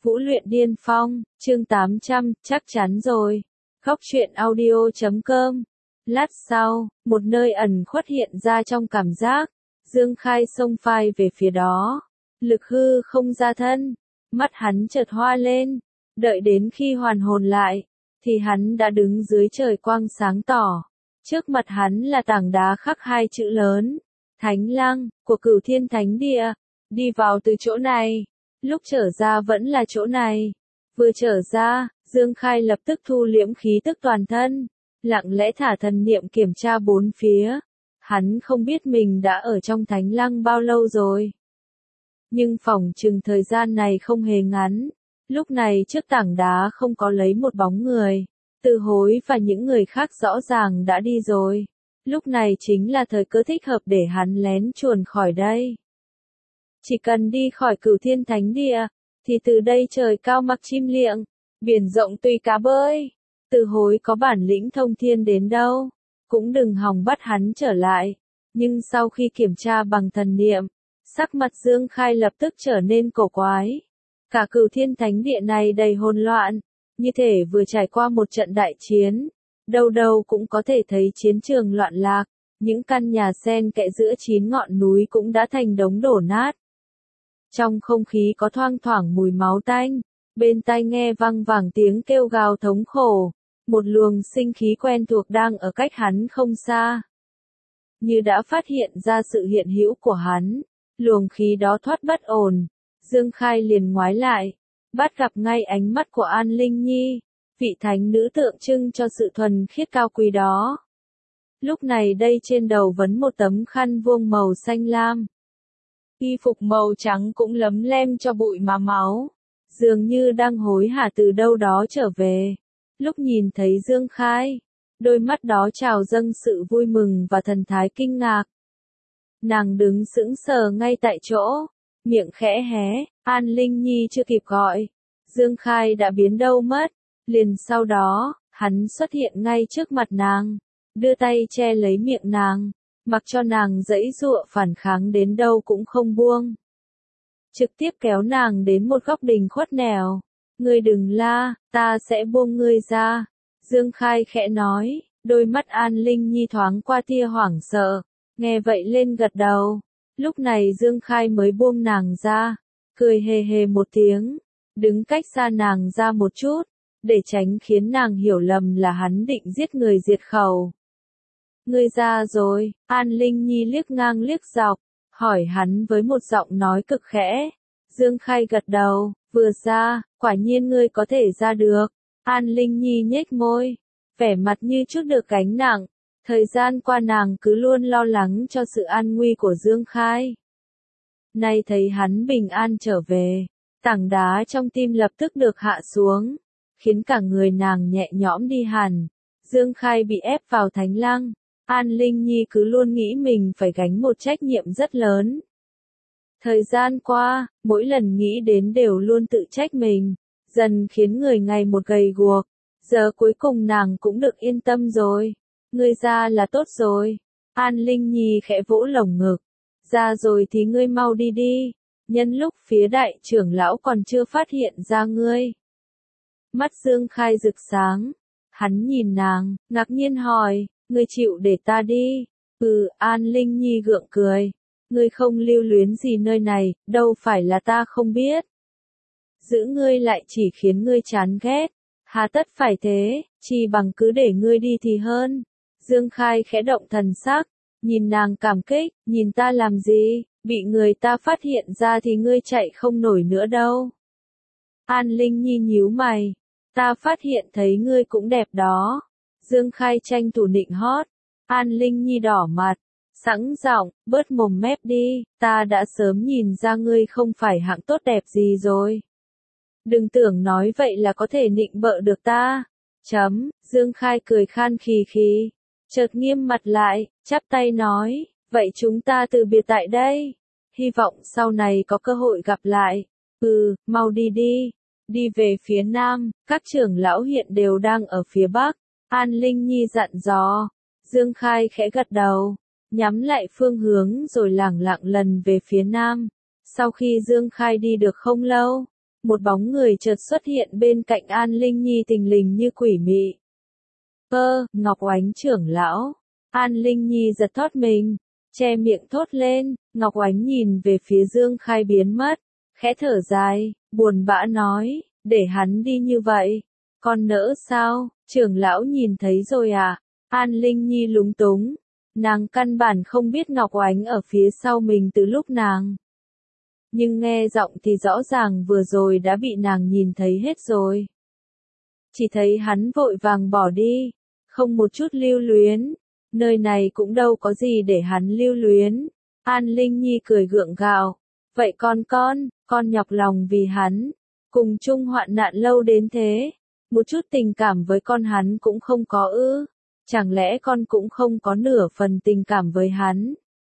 Vũ luyện điên phong, chương 800, chắc chắn rồi. Góc truyện audio.com. Lát sau, một nơi ẩn khuất hiện ra trong cảm giác. Dương Khai xông phai về phía đó. Lực hư không ra thân. Mắt hắn chợt hoa lên. Đợi đến khi hoàn hồn lại, thì hắn đã đứng dưới trời quang sáng tỏ. Trước mặt hắn là tảng đá khắc hai chữ lớn. Thánh Lăng, của Cửu Thiên Thánh Địa. Đi vào từ chỗ này. Lúc trở ra vẫn là chỗ này. Vừa trở ra, Dương Khai lập tức thu liễm khí tức toàn thân. Lặng lẽ thả thần niệm kiểm tra bốn phía. Hắn không biết mình đã ở trong Thánh Lăng bao lâu rồi. Nhưng phỏng chừng thời gian này không hề ngắn. Lúc này trước tảng đá không có lấy một bóng người. Từ Hối và những người khác rõ ràng đã đi rồi. Lúc này chính là thời cơ thích hợp để hắn lén chuồn khỏi đây. Chỉ cần đi khỏi Cửu Thiên Thánh Địa, thì từ đây trời cao mặc chim liệng, biển rộng tùy cá bơi. Từ Hối có bản lĩnh thông thiên đến đâu, cũng đừng hòng bắt hắn trở lại. Nhưng sau khi kiểm tra bằng thần niệm, sắc mặt Dương Khai lập tức trở nên cổ quái. Cả Cửu Thiên Thánh Địa này đầy hỗn loạn, như thể vừa trải qua một trận đại chiến. Đâu đâu cũng có thể thấy chiến trường loạn lạc, những căn nhà xen kẽ giữa 9 ngọn núi cũng đã thành đống đổ nát. Trong không khí có thoang thoảng mùi máu tanh, bên tai nghe vang vẳng tiếng kêu gào thống khổ, một luồng sinh khí quen thuộc đang ở cách hắn không xa. Như đã phát hiện ra sự hiện hữu của hắn, luồng khí đó thoát bất ổn, Dương Khai liền ngoái lại, bắt gặp ngay ánh mắt của An Linh Nhi, vị thánh nữ tượng trưng cho sự thuần khiết cao quý đó. Lúc này đây trên đầu vấn một tấm khăn vuông màu xanh lam. Y phục màu trắng cũng lấm lem cho bụi mà máu, dường như đang hối hả từ đâu đó trở về. Lúc nhìn thấy Dương Khai, đôi mắt đó trào dâng sự vui mừng và thần thái kinh ngạc. Nàng đứng sững sờ ngay tại chỗ, miệng khẽ hé, An Linh Nhi chưa kịp gọi. Dương Khai đã biến đâu mất, liền sau đó, hắn xuất hiện ngay trước mặt nàng, đưa tay che lấy miệng nàng. Mặc cho nàng giãy giụa phản kháng đến đâu cũng không buông. Trực tiếp kéo nàng đến một góc đình khuất nẻo. Ngươi đừng la, ta sẽ buông ngươi ra. Dương Khai khẽ nói, đôi mắt An Linh Nhi thoáng qua tia hoảng sợ. Nghe vậy lên gật đầu. Lúc này Dương Khai mới buông nàng ra. Cười hề hề một tiếng. Đứng cách xa nàng ra một chút. Để tránh khiến nàng hiểu lầm là hắn định giết người diệt khẩu. Ngươi ra rồi, An Linh Nhi liếc ngang liếc dọc, hỏi hắn với một giọng nói cực khẽ. Dương Khai gật đầu, vừa ra, quả nhiên ngươi có thể ra được. An Linh Nhi nhếch môi, vẻ mặt như chút được gánh nặng. Thời gian qua nàng cứ luôn lo lắng cho sự an nguy của Dương Khai. Nay thấy hắn bình an trở về, tảng đá trong tim lập tức được hạ xuống, khiến cả người nàng nhẹ nhõm đi hẳn. Dương Khai bị ép vào Thánh Lăng. An Linh Nhi cứ luôn nghĩ mình phải gánh một trách nhiệm rất lớn. Thời gian qua, mỗi lần nghĩ đến đều luôn tự trách mình, dần khiến người ngày một gầy guộc. Giờ cuối cùng nàng cũng được yên tâm rồi. Ngươi ra là tốt rồi. An Linh Nhi khẽ vỗ lồng ngực. Ra rồi thì ngươi mau đi đi. Nhân lúc phía đại trưởng lão còn chưa phát hiện ra ngươi. Mắt Dương Khai rực sáng. Hắn nhìn nàng, ngạc nhiên hỏi. Ngươi chịu để ta đi. An Linh Nhi gượng cười. Ngươi không lưu luyến gì nơi này, đâu phải là ta không biết. Giữ ngươi lại chỉ khiến ngươi chán ghét. Hà tất phải thế, chỉ bằng cứ để ngươi đi thì hơn. Dương Khai khẽ động thần sắc, nhìn nàng cảm kích, nhìn ta làm gì, bị người ta phát hiện ra thì ngươi chạy không nổi nữa đâu. An Linh Nhi nhíu mày, ta phát hiện thấy ngươi cũng đẹp đó. Dương Khai tranh thủ nịnh hót. An Linh Nhi đỏ mặt, sẵn giọng, bớt mồm mép đi, ta đã sớm nhìn ra ngươi không phải hạng tốt đẹp gì rồi. Đừng tưởng nói vậy là có thể nịnh bợ được ta. Dương Khai cười khan khì khì, chợt nghiêm mặt lại, chắp tay nói, vậy chúng ta từ biệt tại đây. Hy vọng sau này có cơ hội gặp lại. Mau đi đi. Đi về phía nam, các trưởng lão hiện đều đang ở phía bắc. An Linh Nhi dặn dò. Dương Khai khẽ gật đầu, nhắm lại phương hướng rồi lẳng lặng lần về phía nam. Sau khi Dương Khai đi được không lâu, một bóng người chợt xuất hiện bên cạnh An Linh Nhi thình lình như quỷ mị. Ngọc Oánh trưởng lão. An Linh Nhi giật thót mình, che miệng thốt lên. Ngọc Oánh nhìn về phía Dương Khai biến mất, khẽ thở dài, buồn bã nói, để hắn đi như vậy, con nỡ sao, trưởng lão nhìn thấy rồi à? An Linh Nhi lúng túng, nàng căn bản không biết Ngọc Oánh ở phía sau mình từ lúc nàng. Nhưng nghe giọng thì rõ ràng vừa rồi đã bị nàng nhìn thấy hết rồi. Chỉ thấy hắn vội vàng bỏ đi, không một chút lưu luyến, nơi này cũng đâu có gì để hắn lưu luyến. An Linh Nhi cười gượng gạo, vậy con nhọc lòng vì hắn, cùng chung hoạn nạn lâu đến thế, một chút tình cảm với con hắn cũng không có ư, chẳng lẽ con cũng không có nửa phần tình cảm với hắn?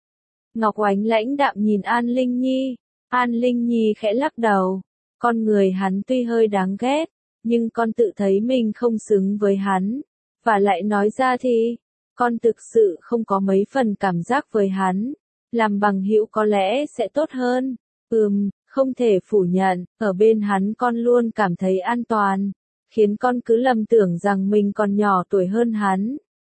Ngọc Oánh lãnh đạm nhìn An Linh Nhi, An Linh Nhi khẽ lắc đầu, con người hắn tuy hơi đáng ghét, nhưng con tự thấy mình không xứng với hắn, và lại nói ra thì, con thực sự không có mấy phần cảm giác với hắn, làm bằng hữu có lẽ sẽ tốt hơn. Không thể phủ nhận, ở bên hắn con luôn cảm thấy an toàn, khiến con cứ lầm tưởng rằng mình còn nhỏ tuổi hơn hắn.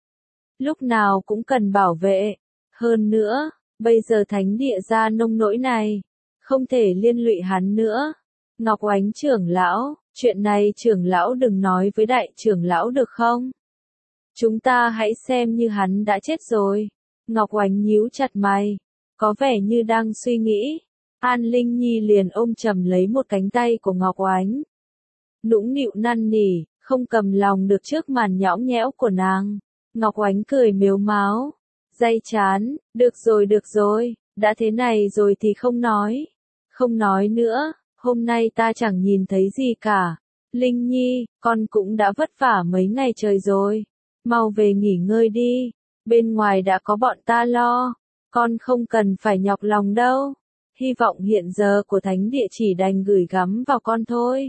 Lúc nào cũng cần bảo vệ. Hơn nữa, bây giờ thánh địa ra nông nỗi này, không thể liên lụy hắn nữa. Ngọc Oánh trưởng lão, chuyện này trưởng lão đừng nói với đại trưởng lão được không? Chúng ta hãy xem như hắn đã chết rồi. Ngọc Oánh nhíu chặt mày, có vẻ như đang suy nghĩ. An Linh Nhi liền ôm chầm lấy một cánh tay của Ngọc Oánh. Nũng nịu năn nỉ, không cầm lòng được trước màn nhõng nhẽo của nàng. Ngọc Oánh cười mếu máo, day chán, được rồi, đã thế này rồi thì không nói. Không nói nữa, hôm nay ta chẳng nhìn thấy gì cả. Linh Nhi, con cũng đã vất vả mấy ngày trời rồi. Mau về nghỉ ngơi đi, bên ngoài đã có bọn ta lo, con không cần phải nhọc lòng đâu. Hy vọng hiện giờ của thánh địa chỉ đành gửi gắm vào con thôi.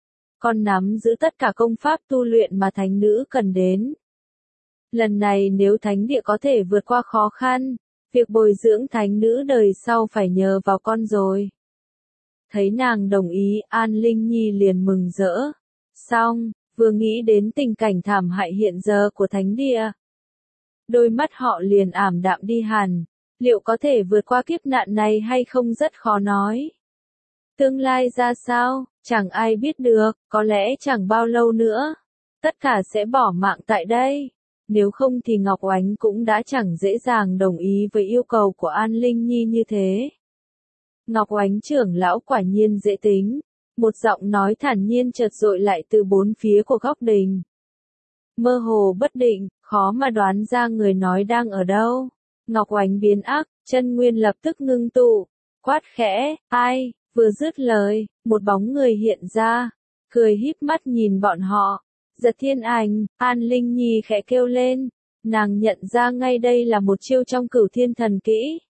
Con nắm giữ tất cả công pháp tu luyện mà thánh nữ cần đến. Lần này nếu thánh địa có thể vượt qua khó khăn, việc bồi dưỡng thánh nữ đời sau phải nhờ vào con rồi. Thấy nàng đồng ý, An Linh Nhi liền mừng rỡ. Xong, vừa nghĩ đến tình cảnh thảm hại hiện giờ của thánh địa, đôi mắt họ liền ảm đạm đi hẳn. Liệu có thể vượt qua kiếp nạn này hay không rất khó nói. Tương lai ra sao, chẳng ai biết được, có lẽ chẳng bao lâu nữa, tất cả sẽ bỏ mạng tại đây. Nếu không thì Ngọc Oánh cũng đã chẳng dễ dàng đồng ý với yêu cầu của An Linh Nhi như thế. Ngọc Oánh trưởng lão quả nhiên dễ tính, một giọng nói thản nhiên chợt dội lại từ bốn phía của góc đình. Mơ hồ bất định, khó mà đoán ra người nói đang ở đâu. Ngọc Oánh biến ác, chân nguyên lập tức ngưng tụ, quát khẽ, ai, vừa dứt lời, một bóng người hiện ra, cười híp mắt nhìn bọn họ. Giật Thiên Ảnh, An Linh Nhi khẽ kêu lên, nàng nhận ra ngay đây là một chiêu trong Cửu Thiên Thần Kỹ.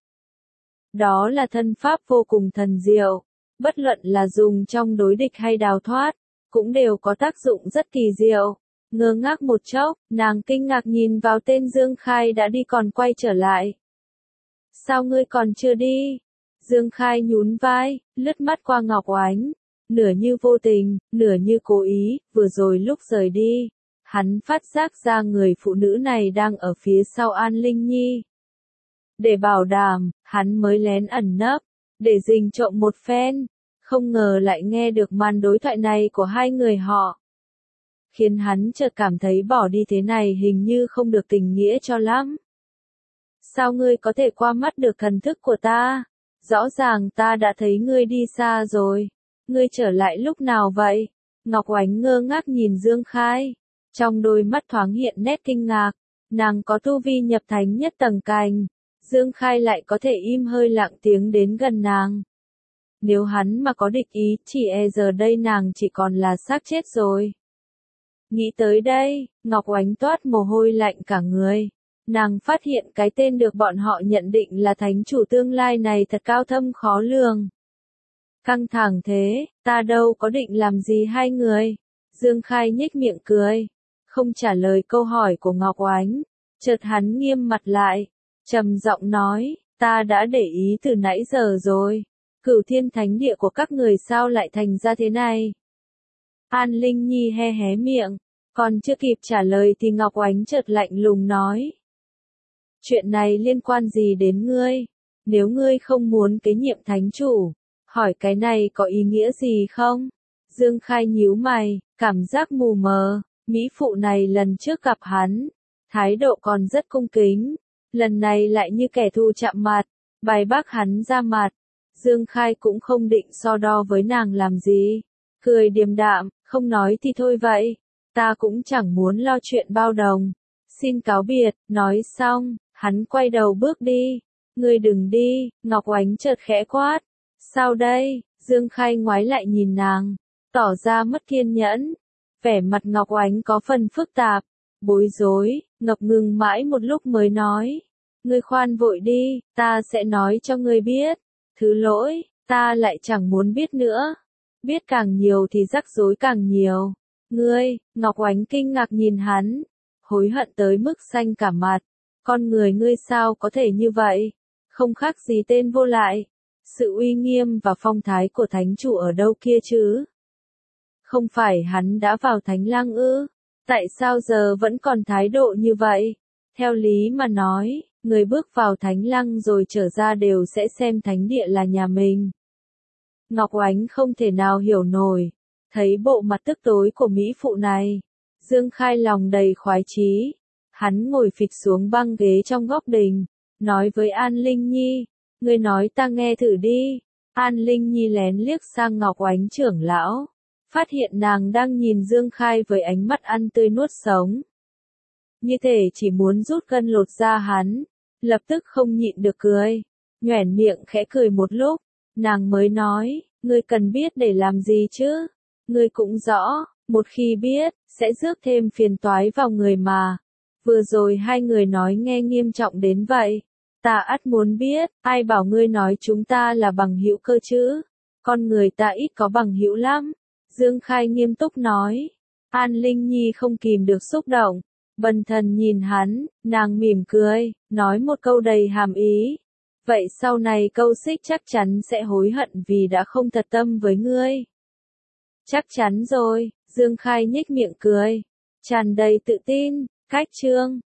Đó là thân pháp vô cùng thần diệu, bất luận là dùng trong đối địch hay đào thoát, cũng đều có tác dụng rất kỳ diệu. Ngơ ngác một chốc, nàng kinh ngạc nhìn vào tên Dương Khai đã đi còn quay trở lại. Sao ngươi còn chưa đi? Dương Khai nhún vai, lướt mắt qua Ngọc Oánh, nửa như vô tình, nửa như cố ý, vừa rồi lúc rời đi, hắn phát giác ra người phụ nữ này đang ở phía sau An Linh Nhi. Để bảo đảm, hắn mới lén ẩn nấp, để rình trộm một phen, không ngờ lại nghe được màn đối thoại này của hai người họ. Khiến hắn chợt cảm thấy bỏ đi thế này hình như không được tình nghĩa cho lắm. Sao ngươi có thể qua mắt được thần thức của ta? Rõ ràng ta đã thấy ngươi đi xa rồi. Ngươi trở lại lúc nào vậy? Ngọc Oánh ngơ ngác nhìn Dương Khai. Trong đôi mắt thoáng hiện nét kinh ngạc. Nàng có tu vi nhập thánh nhất tầng cành. Dương Khai lại có thể im hơi lặng tiếng đến gần nàng. Nếu hắn mà có địch ý, chỉ e giờ đây nàng chỉ còn là xác chết rồi. Nghĩ tới đây, Ngọc Oánh toát mồ hôi lạnh cả người. Nàng phát hiện cái tên được bọn họ nhận định là thánh chủ tương lai này thật cao thâm khó lường. Căng thẳng thế, ta đâu có định làm gì hai người. Dương Khai nhếch miệng cười, không trả lời câu hỏi của Ngọc Oánh. Chợt hắn nghiêm mặt lại, trầm giọng nói, ta đã để ý từ nãy giờ rồi. Cửu Thiên Thánh Địa của các người sao lại thành ra thế này? An Linh Nhi hé hé miệng, còn chưa kịp trả lời thì Ngọc Oánh chợt lạnh lùng nói. Chuyện này liên quan gì đến ngươi? Nếu ngươi không muốn kế nhiệm thánh chủ, hỏi cái này có ý nghĩa gì không? Dương Khai nhíu mày, cảm giác mù mờ, mỹ phụ này lần trước gặp hắn, thái độ còn rất cung kính, lần này lại như kẻ thù chạm mặt, bài bác hắn ra mặt. Dương Khai cũng không định so đo với nàng làm gì, cười điềm đạm, không nói thì thôi vậy, ta cũng chẳng muốn lo chuyện bao đồng. Xin cáo biệt, nói xong, hắn quay đầu bước đi. Ngươi đừng đi, Ngọc Oánh chợt khẽ quát. Sao đây? Dương Khai ngoái lại nhìn nàng, tỏ ra mất kiên nhẫn. Vẻ mặt Ngọc Oánh có phần phức tạp, bối rối, ngập ngừng mãi một lúc mới nói. Ngươi khoan vội đi, ta sẽ nói cho ngươi biết. Thứ lỗi, ta lại chẳng muốn biết nữa. Biết càng nhiều thì rắc rối càng nhiều. Ngươi, Ngọc Oánh kinh ngạc nhìn hắn, hối hận tới mức xanh cả mặt. Con người ngươi sao có thể như vậy? Không khác gì tên vô lại. Sự uy nghiêm và phong thái của thánh chủ ở đâu kia chứ? Không phải hắn đã vào thánh lăng ư? Tại sao giờ vẫn còn thái độ như vậy? Theo lý mà nói, người bước vào thánh lăng rồi trở ra đều sẽ xem thánh địa là nhà mình. Ngọc Oánh không thể nào hiểu nổi. Thấy bộ mặt tức tối của mỹ phụ này, Dương Khai lòng đầy khoái chí. Hắn ngồi phịch xuống băng ghế trong góc đình, nói với An Linh Nhi, ngươi nói ta nghe thử đi. An Linh Nhi lén liếc sang Ngọc Oánh trưởng lão, phát hiện nàng đang nhìn Dương Khai với ánh mắt ăn tươi nuốt sống. Như thể chỉ muốn rút gân lột da hắn, lập tức không nhịn được cười, nhoẻn miệng khẽ cười một lúc, nàng mới nói, ngươi cần biết để làm gì chứ? Ngươi cũng rõ, một khi biết, sẽ rước thêm phiền toái vào người mà. Vừa rồi hai người nói nghe nghiêm trọng đến vậy. Ta ắt muốn biết, ai bảo ngươi nói chúng ta là bằng hữu cơ chứ? Con người ta ít có bằng hữu lắm. Dương Khai nghiêm túc nói. An Linh Nhi không kìm được xúc động. Bần thần nhìn hắn, nàng mỉm cười, nói một câu đầy hàm ý. Vậy sau này câu xích chắc chắn sẽ hối hận vì đã không thật tâm với ngươi. Chắc chắn rồi, Dương Khai nhếch miệng cười, tràn đầy tự tin. Cách chương